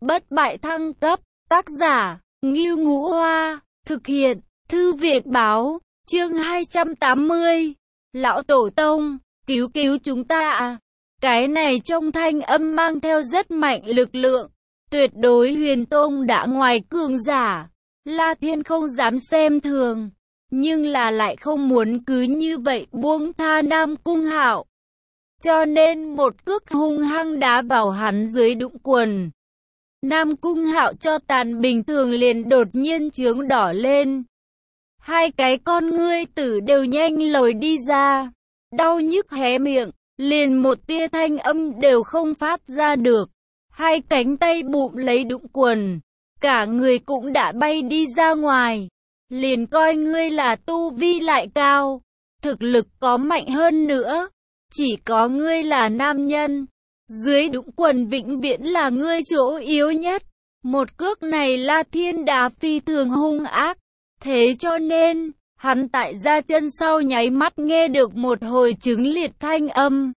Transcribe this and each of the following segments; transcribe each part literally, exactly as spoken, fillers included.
bất bại thăng cấp, tác giả, Ngưu Ngũ Hoa, thực hiện, Thư viện báo, chương hai trăm tám mươi. Lão Tổ Tông, cứu cứu chúng ta à. Cái này trong thanh âm mang theo rất mạnh lực lượng. Tuyệt đối huyền tông đã ngoài cường giả. La Thiên không dám xem thường. Nhưng là lại không muốn cứ như vậy buông tha Nam Cung Hạo. Cho nên một cước hung hăng đá vào hắn dưới đũng quần. Nam Cung Hạo cho tàn bình thường liền đột nhiên chướng đỏ lên. Hai cái con ngươi tử đều nhanh lồi đi ra. Đau nhức hé miệng, liền một tia thanh âm đều không phát ra được. Hai cánh tay bụm lấy đũng quần. Cả người cũng đã bay đi ra ngoài. Liền coi ngươi là tu vi lại cao. Thực lực có mạnh hơn nữa. Chỉ có ngươi là nam nhân. Dưới đũng quần vĩnh viễn là ngươi chỗ yếu nhất. Một cước này La Thiên đá phi thường hung ác. Thế cho nên, hắn tại ra chân sau nháy mắt nghe được một hồi chứng liệt thanh âm.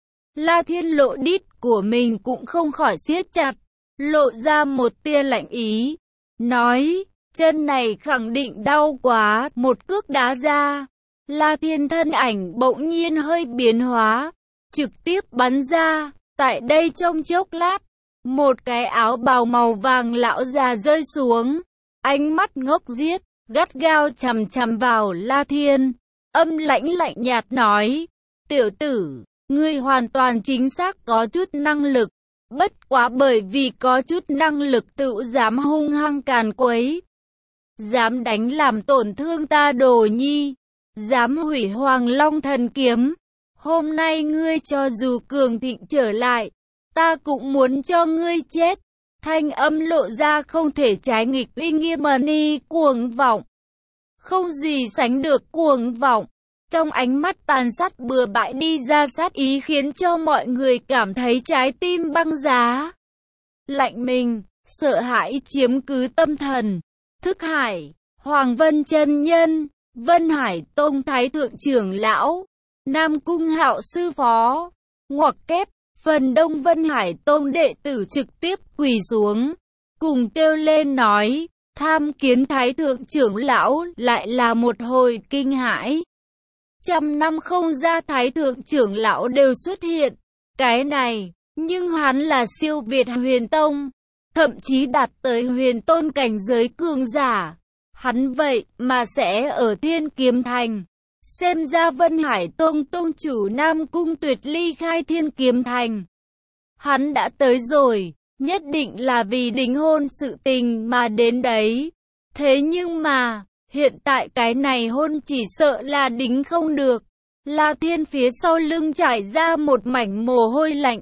La Thiên lộ đít của mình cũng không khỏi siết chặt, lộ ra một tia lạnh ý. Nói, chân này khẳng định đau quá, một cước đá ra. La Thiên thân ảnh bỗng nhiên hơi biến hóa, trực tiếp bắn ra. Tại đây trong chốc lát, một cái áo bào màu vàng lão già rơi xuống, ánh mắt ngốc giết, gắt gao chằm chằm vào La Thiên, âm lãnh lạnh nhạt nói, tiểu tử, ngươi hoàn toàn chính xác có chút năng lực, bất quá bởi vì có chút năng lực tự dám hung hăng càn quấy, dám đánh làm tổn thương ta Đồ Nhi, dám hủy Hoàng Long Thần Kiếm. Hôm nay ngươi cho dù cường thịnh trở lại, ta cũng muốn cho ngươi chết. Thanh âm lộ ra không thể trái nghịch uy nghiêm ni cuồng vọng. Không gì sánh được cuồng vọng. Trong ánh mắt tàn sát bừa bãi đi ra sát ý khiến cho mọi người cảm thấy trái tim băng giá. Lạnh mình, sợ hãi chiếm cứ tâm thần. Thức Hải, Hoàng Vân Chân Nhân, Vân Hải Tông Thái Thượng Trưởng Lão, Nam Cung Hạo sư phó, ngoặc kép, phần đông Vân Hải Tông đệ tử trực tiếp quỳ xuống, cùng kêu lên nói, tham kiến Thái Thượng Trưởng Lão, lại là một hồi kinh hãi. Trăm năm không ra Thái Thượng Trưởng Lão đều xuất hiện, cái này, nhưng hắn là siêu việt huyền tông, thậm chí đạt tới huyền tôn cảnh giới cường giả. Hắn vậy mà sẽ ở Thiên Kiếm Thành. Xem ra Vân Hải Tông Tông chủ Nam Cung Tuyệt ly khai Thiên Kiếm Thành. Hắn đã tới rồi, nhất định là vì đính hôn sự tình mà đến đấy. Thế nhưng mà, hiện tại cái này hôn chỉ sợ là đính không được. La Thiên phía sau lưng trải ra một mảnh mồ hôi lạnh.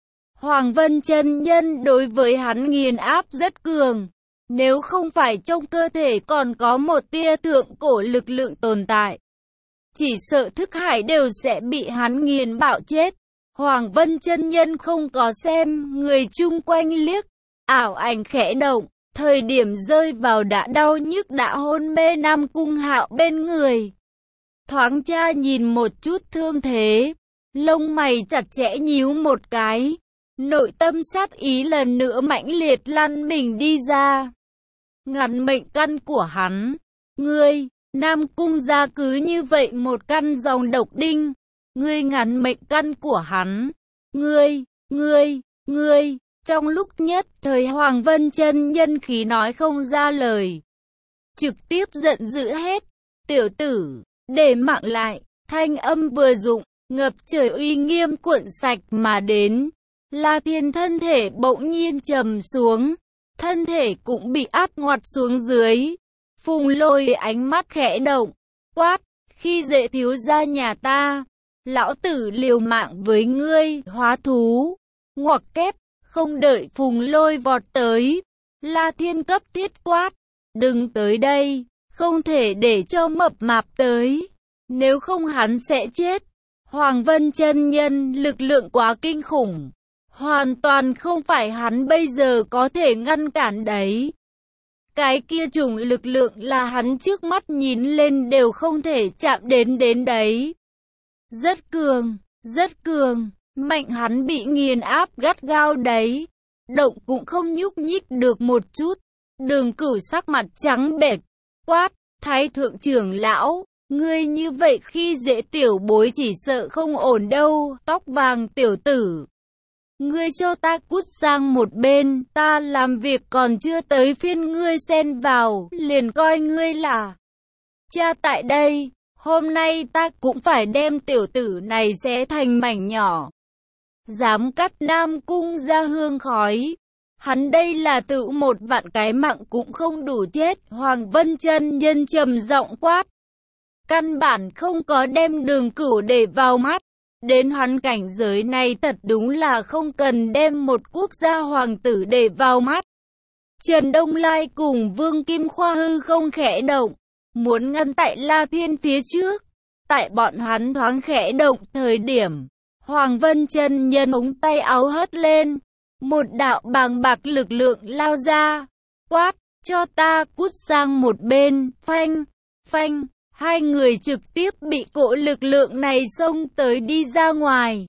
Hoàng Vân Chân Nhân đối với hắn nghiền áp rất cường. Nếu không phải trong cơ thể còn có một tia thượng cổ lực lượng tồn tại, chỉ sợ Thức Hải đều sẽ bị hắn nghiền bạo chết. Hoàng Vân Chân Nhân không có xem người chung quanh liếc, ảo ảnh khẽ động, thời điểm rơi vào đã đau nhức đã hôn mê Nam Cung Hạo bên người. Thoáng tra nhìn một chút thương thế, lông mày chặt chẽ nhíu một cái, nội tâm sát ý lần nữa mãnh liệt lăn mình đi ra. Ngăn mệnh căn của hắn, ngươi, Nam Cung gia cứ như vậy một căn dòng độc đinh, ngươi ngăn mệnh căn của hắn, ngươi, ngươi, ngươi, trong lúc nhất thời Hoàng Vân Chân Nhân khí nói không ra lời, trực tiếp giận dữ hết, tiểu tử, để mạng lại, thanh âm vừa dụng, ngập trời uy nghiêm cuộn sạch mà đến, La Thiên thân thể bỗng nhiên trầm xuống. Thân thể cũng bị áp ngoặt xuống dưới. Phùng Lôi ánh mắt khẽ động, quát, khi dễ thiếu gia nhà ta, lão tử liều mạng với ngươi, hóa thú. Ngoặc kép, không đợi Phùng Lôi vọt tới, La Thiên cấp thiết quát, đừng tới đây, không thể để cho mập mạp tới, nếu không hắn sẽ chết. Hoàng Vân Chân Nhân lực lượng quá kinh khủng. Hoàn toàn không phải hắn bây giờ có thể ngăn cản đấy. Cái kia chủng lực lượng là hắn trước mắt nhìn lên đều không thể chạm đến đến đấy. Rất cường, rất cường, mạnh hắn bị nghiền áp gắt gao đấy. động cũng không nhúc nhích được một chút. Đường Cửu sắc mặt trắng bệch, quát, Thái thượng trưởng lão, ngươi như vậy khi dễ tiểu bối chỉ sợ không ổn đâu. Tóc vàng tiểu tử, ngươi cho ta cút sang một bên, ta làm việc còn chưa tới phiên ngươi xen vào, liền coi ngươi là cha tại đây. Hôm nay ta cũng phải đem tiểu tử này xé thành mảnh nhỏ. Dám cắt Nam Cung ra hương khói, hắn đây là tự một vạn cái mạng cũng không đủ chết. Hoàng Vân Chân Nhân trầm giọng quát, căn bản không có đem Đường Cửu để vào mắt. Đến hắn cảnh giới này thật đúng là không cần đem một quốc gia hoàng tử để vào mắt. Trần Đông Lai cùng Vương Kim Khoa hư không khẽ động, muốn ngăn tại La Thiên phía trước. Tại bọn hắn thoáng khẽ động thời điểm, Hoàng Vân Chân Nhân ống tay áo hất lên, một đạo bàng bạc lực lượng lao ra, quát, cho ta cút sang một bên. Phanh, phanh, hai người trực tiếp bị cỗ lực lượng này xông tới đi ra ngoài,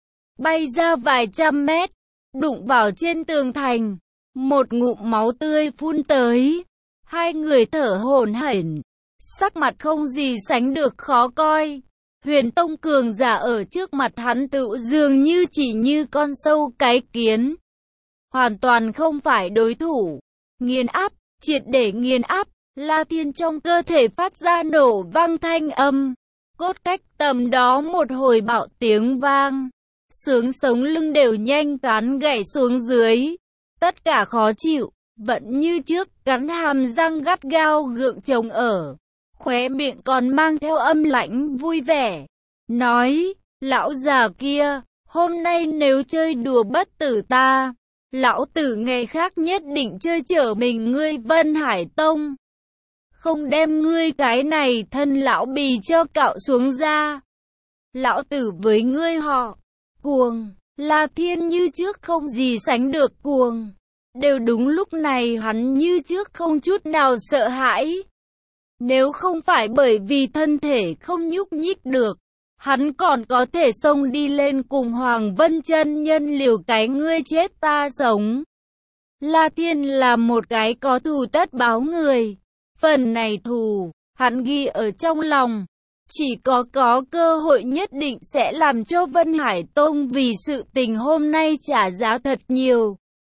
bay ra vài trăm mét, đụng vào trên tường thành, một ngụm máu tươi phun tới. Hai người thở hổn hển, sắc mặt không gì sánh được khó coi. Huyền tông cường giả ở trước mặt hắn tựu dường như chỉ như con sâu cái kiến, hoàn toàn không phải đối thủ. Nghiền áp, triệt để nghiền áp. La Thiên trong cơ thể phát ra nổ vang thanh âm, cốt cách tầm đó một hồi bạo tiếng vang, xương sống lưng đều nhanh cán gãy xuống dưới. Tất cả khó chịu, vẫn như trước, cắn hàm răng gắt gao gượng chống ở, khóe miệng còn mang theo âm lãnh vui vẻ, nói, lão già kia, hôm nay nếu chơi đùa bất tử ta, lão tử ngày khác nhất định chơi trở mình ngươi Vân Hải Tông. Không đem ngươi cái này thân lão bì cho cạo xuống ra. Lão tử với ngươi họ cuồng. La Thiên như trước không gì sánh được cuồng. Đều đúng lúc này hắn như trước không chút nào sợ hãi. Nếu không phải bởi vì thân thể không nhúc nhích được, hắn còn có thể xông đi lên cùng Hoàng Vân Chân Nhân liều cái ngươi chết ta sống. La Thiên là một cái có thù tất báo người. Phần này thù, hắn ghi ở trong lòng. Chỉ có có cơ hội nhất định sẽ làm cho Vân Hải Tông vì sự tình hôm nay trả giá thật nhiều.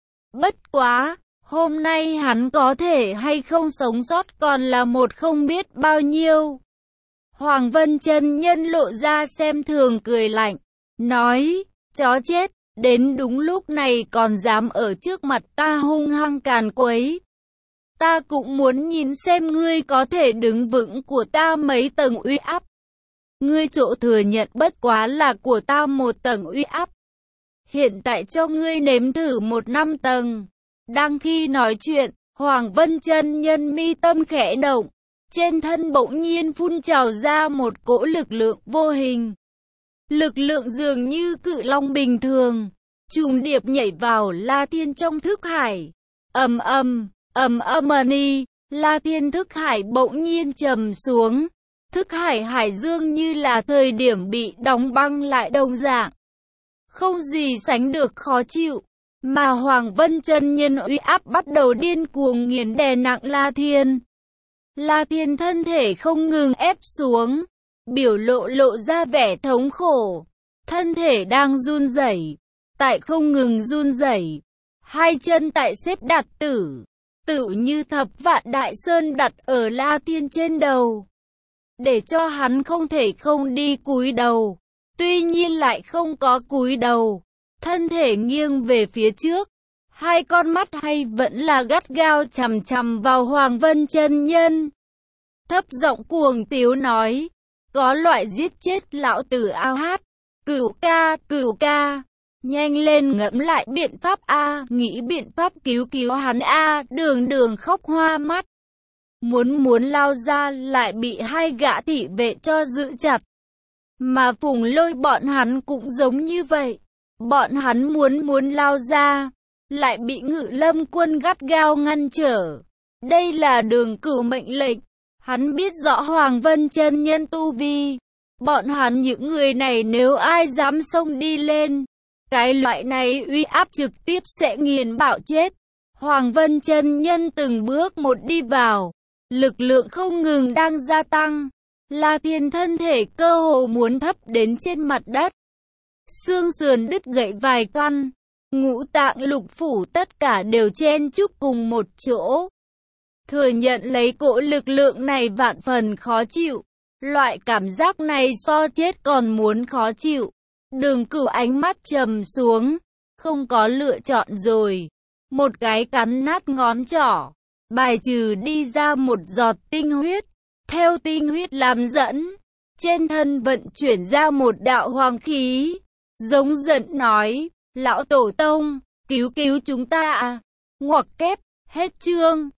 Bất quá, hôm nay hắn có thể hay không sống sót còn là một không biết bao nhiêu. Hoàng Vân Chân Nhân lộ ra xem thường cười lạnh, nói, chó chết, đến đúng lúc này còn dám ở trước mặt ta hung hăng càn quấy. Ta cũng muốn nhìn xem ngươi có thể đứng vững của ta mấy tầng uy áp. Ngươi chỗ thừa nhận bất quá là của ta một tầng uy áp. Hiện tại cho ngươi nếm thử một năm tầng. Đang khi nói chuyện, Hoàng Vân Chân Nhân mi tâm khẽ động. Trên thân bỗng nhiên phun trào ra một cỗ lực lượng vô hình. Lực lượng dường như cự long bình thường, trùng điệp nhảy vào La Thiên trong thức hải. Ầm ầm, ầm ầm ni, La Thiên thức hải bỗng nhiên trầm xuống. Thức hải hải dương như là thời điểm bị đóng băng lại đồng dạng, không gì sánh được khó chịu. Mà Hoàng Vân Chân Nhân uy áp bắt đầu điên cuồng nghiền đè nặng La Thiên. La Thiên thân thể không ngừng ép xuống, biểu lộ lộ ra vẻ thống khổ. Thân thể đang run rẩy, tại không ngừng run rẩy. Hai chân tại xếp đặt tử, tự như thập vạn đại sơn đặt ở La Thiên trên đầu, để cho hắn không thể không đi cúi đầu. Tuy nhiên lại không có cúi đầu, thân thể nghiêng về phía trước, hai con mắt hay vẫn là gắt gao chằm chằm vào Hoàng Vân Chân Nhân. Thấp giọng cuồng tiếu nói, có loại giết chết lão tử ao hát, cửu ca, cửu ca, nhanh lên ngẫm lại biện pháp a, nghĩ biện pháp cứu cứu hắn a. Đường Đường khóc hoa mắt, muốn muốn lao ra lại bị hai gã thị vệ cho giữ chặt. Mà Phùng Lôi bọn hắn cũng giống như vậy, bọn hắn muốn muốn lao ra, lại bị Ngự Lâm quân gắt gao ngăn trở. Đây là Đường Cửu mệnh lệnh, hắn biết rõ Hoàng Vân Chân Nhân tu vi, bọn hắn những người này nếu ai dám xông đi lên, Cái loại này uy áp trực tiếp sẽ nghiền bạo chết. Hoàng Vân chân nhân từng bước một đi vào, lực lượng không ngừng đang gia tăng. La Thiên thân thể cơ hồ muốn thấp đến trên mặt đất. Xương sườn đứt gãy vài căn, ngũ tạng lục phủ tất cả đều chen chúc cùng một chỗ. Thừa nhận lấy cỗ lực lượng này vạn phần khó chịu. Loại cảm giác này so chết còn muốn khó chịu. Đường Cửu ánh mắt trầm xuống, không có lựa chọn rồi. Một cái cắn nát ngón trỏ, bài trừ đi ra một giọt tinh huyết. Theo tinh huyết làm dẫn, trên thân vận chuyển ra một đạo hoàng khí. Giống giận nói, lão tổ tông, cứu cứu chúng ta à. Ngoặc kép, hết chương.